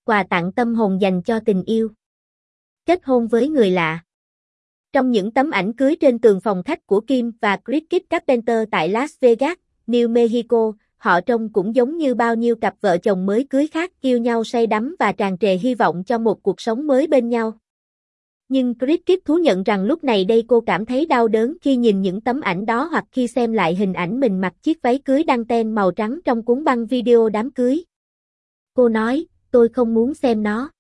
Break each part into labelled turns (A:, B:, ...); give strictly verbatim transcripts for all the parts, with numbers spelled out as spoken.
A: quà tặng tâm hồn dành cho tình yêu. Kết hôn với người lạ. Trong những tấm ảnh cưới trên tường phòng khách của Kim và Cricket Carpenter tại Las Vegas, New Mexico, họ trông cũng giống như bao nhiêu cặp vợ chồng mới cưới khác, yêu nhau say đắm và tràn trề hy vọng cho một cuộc sống mới bên nhau. Nhưng Cricket thú nhận rằng lúc này đây cô cảm thấy đau đớn khi nhìn những tấm ảnh đó hoặc khi xem lại hình ảnh mình mặc chiếc váy cưới đăng ten màu trắng trong cuốn băng video đám cưới. Cô nói, tôi không muốn xem nó.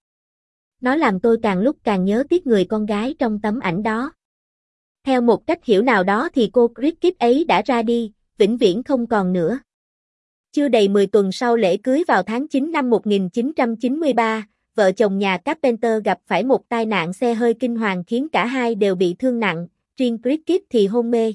A: Nó làm tôi càng lúc càng nhớ tiếc người con gái trong tấm ảnh đó. Theo một cách hiểu nào đó thì cô Cricket ấy đã ra đi, vĩnh viễn không còn nữa. Chưa đầy mười tuần sau lễ cưới vào tháng chín năm một nghìn chín trăm chín mươi ba, vợ chồng nhà Carpenter gặp phải một tai nạn xe hơi kinh hoàng khiến cả hai đều bị thương nặng, riêng Cricket thì hôn mê.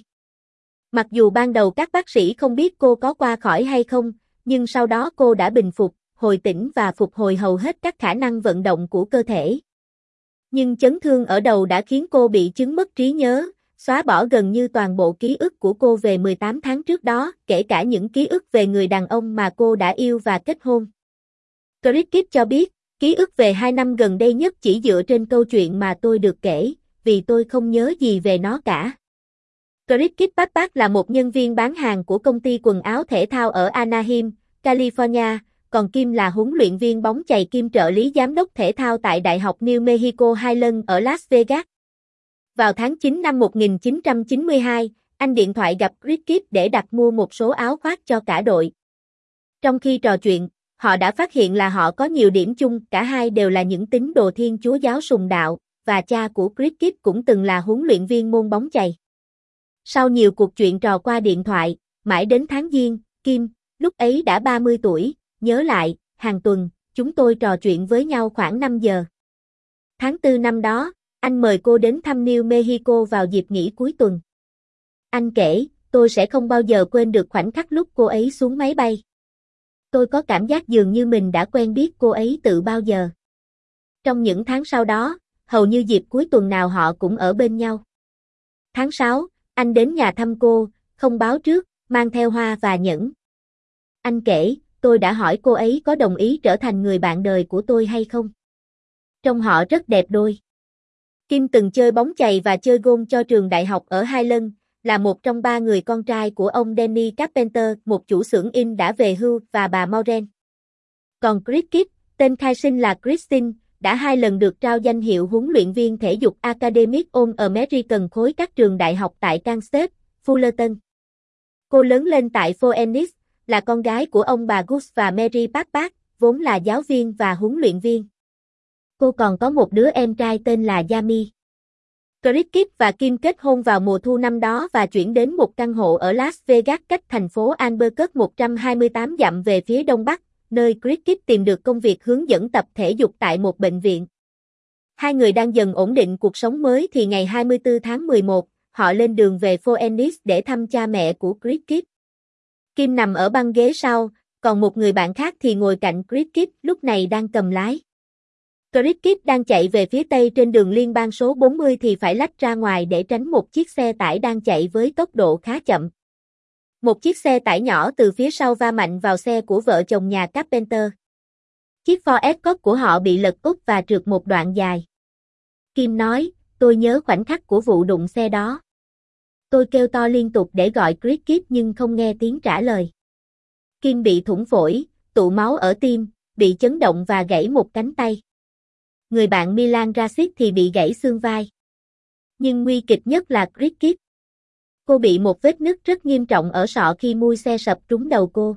A: Mặc dù ban đầu các bác sĩ không biết cô có qua khỏi hay không, nhưng sau đó cô đã bình phục, hồi tỉnh và phục hồi hầu hết các khả năng vận động của cơ thể. Nhưng chấn thương ở đầu đã khiến cô bị chứng mất trí nhớ, xóa bỏ gần như toàn bộ ký ức của cô về mười tám tháng trước đó, kể cả những ký ức về người đàn ông mà cô đã yêu và kết hôn. Cricket cho biết, ký ức về hai năm gần đây nhất chỉ dựa trên câu chuyện mà tôi được kể, vì tôi không nhớ gì về nó cả. Cricket Papak là một nhân viên bán hàng của công ty quần áo thể thao ở Anaheim, California, còn Kim là huấn luyện viên bóng chày kiêm trợ lý giám đốc thể thao tại Đại học New Mexico Highland ở Las Vegas. Vào tháng chín năm một nghìn chín trăm chín mươi hai, anh điện thoại gặp Cricket để đặt mua một số áo khoác cho cả đội. Trong khi trò chuyện, họ đã phát hiện là họ có nhiều điểm chung, cả hai đều là những tín đồ Thiên Chúa giáo sùng đạo, và cha của Cricket cũng từng là huấn luyện viên môn bóng chày. Sau nhiều cuộc chuyện trò qua điện thoại, mãi đến tháng Giêng, Kim, lúc ấy đã ba mươi tuổi, nhớ lại, hàng tuần, chúng tôi trò chuyện với nhau khoảng năm giờ. Tháng tư năm đó, anh mời cô đến thăm New Mexico vào dịp nghỉ cuối tuần. Anh kể, tôi sẽ không bao giờ quên được khoảnh khắc lúc cô ấy xuống máy bay. Tôi có cảm giác dường như mình đã quen biết cô ấy từ bao giờ. Trong những tháng sau đó, hầu như dịp cuối tuần nào họ cũng ở bên nhau. Tháng sáu, anh đến nhà thăm cô, không báo trước, mang theo hoa và nhẫn. Anh kể, tôi đã hỏi cô ấy có đồng ý trở thành người bạn đời của tôi hay không. Trông họ rất đẹp đôi. Kim từng chơi bóng chày và chơi golf cho trường đại học ở Highland, là một trong ba người con trai của ông Danny Carpenter, một chủ xưởng in đã về hưu, và bà Maureen. Còn Cricket, tên khai sinh là Christine, đã hai lần được trao danh hiệu huấn luyện viên thể dục Academic All-American khối các trường đại học tại Kansas, Fullerton. Cô lớn lên tại Phoenix, là con gái của ông bà Gus và Mary Papak, vốn là giáo viên và huấn luyện viên. Cô còn có một đứa em trai tên là Yami. Cricket và Kim kết hôn vào mùa thu năm đó và chuyển đến một căn hộ ở Las Vegas cách thành phố Albuquerque một trăm hai mươi tám dặm về phía đông bắc, nơi Cricket tìm được công việc hướng dẫn tập thể dục tại một bệnh viện. Hai người đang dần ổn định cuộc sống mới thì ngày hai mươi tư tháng mười một, họ lên đường về Phoenix để thăm cha mẹ của Cricket. Kim nằm ở băng ghế sau, còn một người bạn khác thì ngồi cạnh Cricket, lúc này đang cầm lái. Cricket đang chạy về phía tây trên đường liên bang số bốn mươi thì phải lách ra ngoài để tránh một chiếc xe tải đang chạy với tốc độ khá chậm. Một chiếc xe tải nhỏ từ phía sau va mạnh vào xe của vợ chồng nhà Carpenter. Chiếc Ford Escort của họ bị lật úp và trượt một đoạn dài. Kim nói, tôi nhớ khoảnh khắc của vụ đụng xe đó. Tôi kêu to liên tục để gọi Cricket nhưng không nghe tiếng trả lời. Kim bị thủng phổi, tụ máu ở tim, bị chấn động và gãy một cánh tay. Người bạn Milan Rasic thì bị gãy xương vai. Nhưng nguy kịch nhất là Cricket. Cô bị một vết nứt rất nghiêm trọng ở sọ khi mui xe sập trúng đầu cô.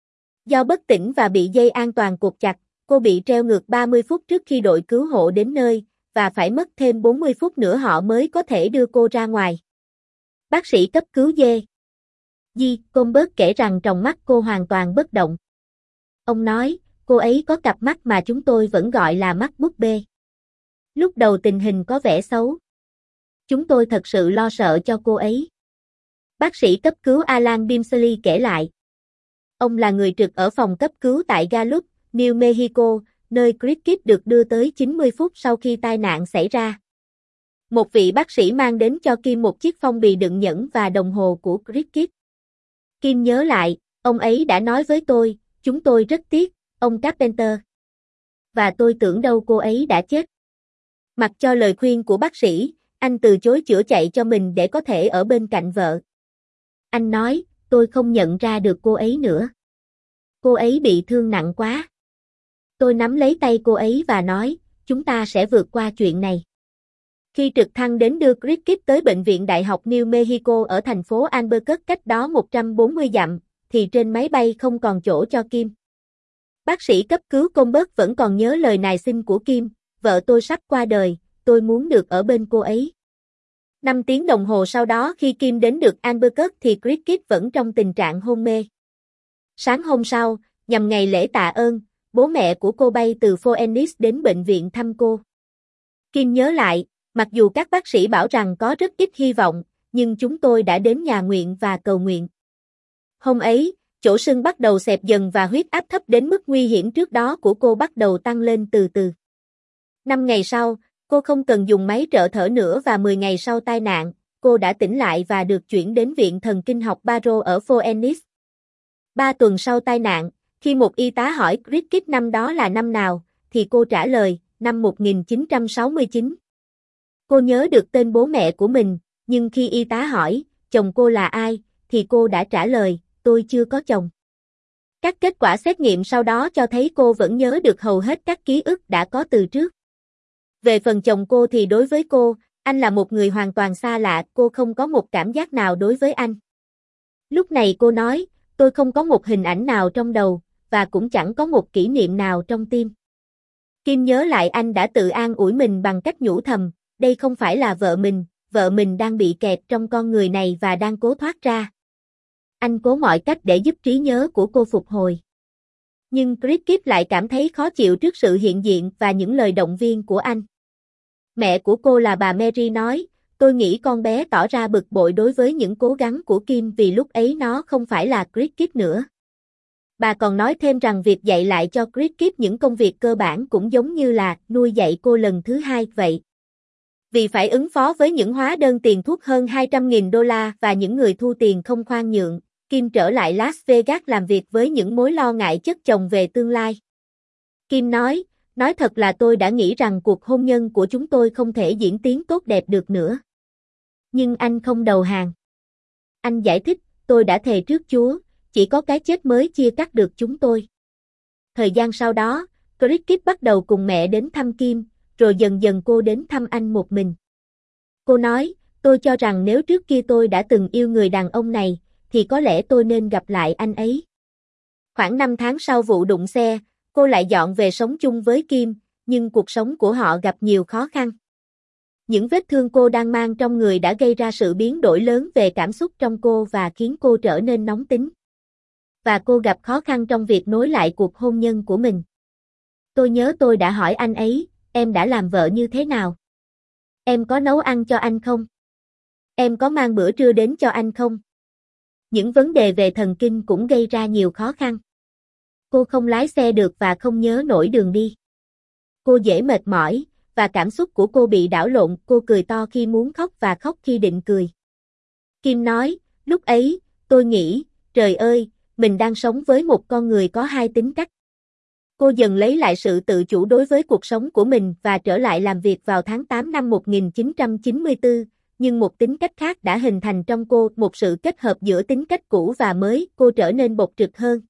A: Do bất tỉnh và bị dây an toàn cột chặt, cô bị treo ngược ba mươi phút trước khi đội cứu hộ đến nơi, và phải mất thêm bốn mươi phút nữa họ mới có thể đưa cô ra ngoài. Bác sĩ cấp cứu dê. Di Comberg kể rằng trong mắt cô hoàn toàn bất động. Ông nói, cô ấy có cặp mắt mà chúng tôi vẫn gọi là mắt búp bê. Lúc đầu tình hình có vẻ xấu. Chúng tôi thật sự lo sợ cho cô ấy. Bác sĩ cấp cứu Alan Bimsley kể lại. Ông là người trực ở phòng cấp cứu tại Gallup, New Mexico, nơi Cricket được đưa tới chín mươi phút sau khi tai nạn xảy ra. Một vị bác sĩ mang đến cho Kim một chiếc phong bì đựng nhẫn và đồng hồ của Cricket. Kim nhớ lại, ông ấy đã nói với tôi, chúng tôi rất tiếc, ông Carpenter. Và tôi tưởng đâu cô ấy đã chết. Mặc cho lời khuyên của bác sĩ, anh từ chối chữa chạy cho mình để có thể ở bên cạnh vợ. Anh nói, tôi không nhận ra được cô ấy nữa. Cô ấy bị thương nặng quá. Tôi nắm lấy tay cô ấy và nói, chúng ta sẽ vượt qua chuyện này. Khi trực thăng đến đưa Cricket tới Bệnh viện Đại học New Mexico ở thành phố Albuquerque cách đó một trăm bốn mươi dặm, thì trên máy bay không còn chỗ cho Kim. Bác sĩ cấp cứu Colbert vẫn còn nhớ lời nài xin của Kim, vợ tôi sắp qua đời, tôi muốn được ở bên cô ấy. Năm tiếng đồng hồ sau đó khi Kim đến được Albuquerque thì Cricket vẫn trong tình trạng hôn mê. Sáng hôm sau, nhằm ngày lễ tạ ơn, bố mẹ của cô bay từ Phoenix đến bệnh viện thăm cô. Kim nhớ lại, mặc dù các bác sĩ bảo rằng có rất ít hy vọng, nhưng chúng tôi đã đến nhà nguyện và cầu nguyện. Hôm ấy, chỗ sưng bắt đầu xẹp dần và huyết áp thấp đến mức nguy hiểm trước đó của cô bắt đầu tăng lên từ từ. Năm ngày sau, cô không cần dùng máy trợ thở nữa và mười ngày sau tai nạn, cô đã tỉnh lại và được chuyển đến Viện Thần kinh học Barrow ở Phoenix. Ba tuần sau tai nạn, khi một y tá hỏi Cricket năm đó là năm nào, thì cô trả lời, năm một nghìn chín trăm sáu mươi chín. Cô nhớ được tên bố mẹ của mình, nhưng khi y tá hỏi, chồng cô là ai, thì cô đã trả lời, tôi chưa có chồng. Các kết quả xét nghiệm sau đó cho thấy cô vẫn nhớ được hầu hết các ký ức đã có từ trước. Về phần chồng cô thì đối với cô, anh là một người hoàn toàn xa lạ, cô không có một cảm giác nào đối với anh. Lúc này cô nói, tôi không có một hình ảnh nào trong đầu, và cũng chẳng có một kỷ niệm nào trong tim. Kim nhớ lại anh đã tự an ủi mình bằng cách nhủ thầm, đây không phải là vợ mình, vợ mình đang bị kẹt trong con người này và đang cố thoát ra. Anh cố mọi cách để giúp trí nhớ của cô phục hồi. Nhưng Cricket lại cảm thấy khó chịu trước sự hiện diện và những lời động viên của anh. Mẹ của cô là bà Mary nói, tôi nghĩ con bé tỏ ra bực bội đối với những cố gắng của Kim vì lúc ấy nó không phải là Cricket nữa. Bà còn nói thêm rằng việc dạy lại cho Cricket những công việc cơ bản cũng giống như là nuôi dạy cô lần thứ hai vậy. Vì phải ứng phó với những hóa đơn tiền thuốc hơn hai trăm nghìn đô la và những người thu tiền không khoan nhượng, Kim trở lại Las Vegas làm việc với những mối lo ngại chất chồng về tương lai. Kim nói, nói thật là tôi đã nghĩ rằng cuộc hôn nhân của chúng tôi không thể diễn tiến tốt đẹp được nữa. Nhưng anh không đầu hàng. Anh giải thích, tôi đã thề trước Chúa, chỉ có cái chết mới chia cắt được chúng tôi. Thời gian sau đó, Cricket bắt đầu cùng mẹ đến thăm Kim, rồi dần dần cô đến thăm anh một mình. Cô nói, tôi cho rằng nếu trước kia tôi đã từng yêu người đàn ông này, thì có lẽ tôi nên gặp lại anh ấy. Khoảng năm tháng sau vụ đụng xe, cô lại dọn về sống chung với Kim, nhưng cuộc sống của họ gặp nhiều khó khăn. Những vết thương cô đang mang trong người đã gây ra sự biến đổi lớn về cảm xúc trong cô và khiến cô trở nên nóng tính. Và cô gặp khó khăn trong việc nối lại cuộc hôn nhân của mình. Tôi nhớ tôi đã hỏi anh ấy, em đã làm vợ như thế nào? Em có nấu ăn cho anh không? Em có mang bữa trưa đến cho anh không? Những vấn đề về thần kinh cũng gây ra nhiều khó khăn. Cô không lái xe được và không nhớ nổi đường đi. Cô dễ mệt mỏi, và cảm xúc của cô bị đảo lộn, cô cười to khi muốn khóc và khóc khi định cười. Kim nói, lúc ấy, tôi nghĩ, trời ơi, mình đang sống với một con người có hai tính cách. Cô dần lấy lại sự tự chủ đối với cuộc sống của mình và trở lại làm việc vào tháng tám năm một nghìn chín trăm chín mươi tư, nhưng một tính cách khác đã hình thành trong cô, một sự kết hợp giữa tính cách cũ và mới, cô trở nên bộc trực hơn.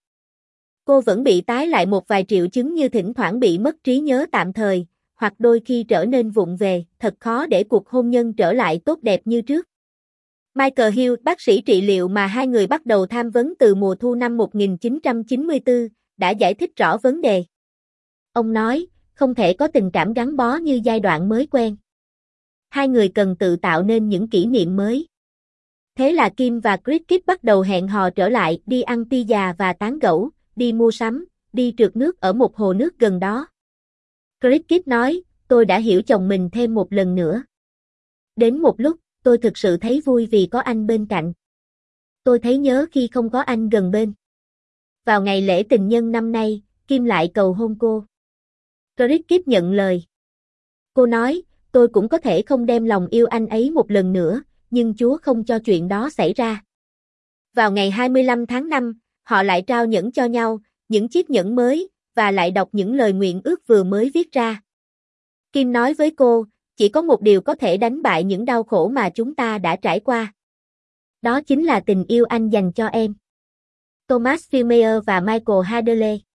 A: Cô vẫn bị tái lại một vài triệu chứng như thỉnh thoảng bị mất trí nhớ tạm thời, hoặc đôi khi trở nên vụng về, thật khó để cuộc hôn nhân trở lại tốt đẹp như trước. Michael Hill, bác sĩ trị liệu mà hai người bắt đầu tham vấn từ mùa thu năm một nghìn chín trăm chín mươi tư, đã giải thích rõ vấn đề. Ông nói, không thể có tình cảm gắn bó như giai đoạn mới quen. Hai người cần tự tạo nên những kỷ niệm mới. Thế là Kim và Cricket bắt đầu hẹn hò trở lại, đi ăn pizza và tán gẫu, đi mua sắm, đi trượt nước ở một hồ nước gần đó. Cricket nói, tôi đã hiểu chồng mình thêm một lần nữa. Đến một lúc, tôi thực sự thấy vui vì có anh bên cạnh. Tôi thấy nhớ khi không có anh gần bên. Vào ngày lễ tình nhân năm nay, Kim lại cầu hôn cô. Cricket nhận lời. Cô nói, tôi cũng có thể không đem lòng yêu anh ấy một lần nữa, nhưng Chúa không cho chuyện đó xảy ra. Vào ngày hai mươi lăm tháng năm, họ lại trao nhẫn cho nhau, những chiếc nhẫn mới, và lại đọc những lời nguyện ước vừa mới viết ra. Kim nói với cô, chỉ có một điều có thể đánh bại những đau khổ mà chúng ta đã trải qua. Đó chính là tình yêu anh dành cho em. Thomas Filmer và Michael Hadley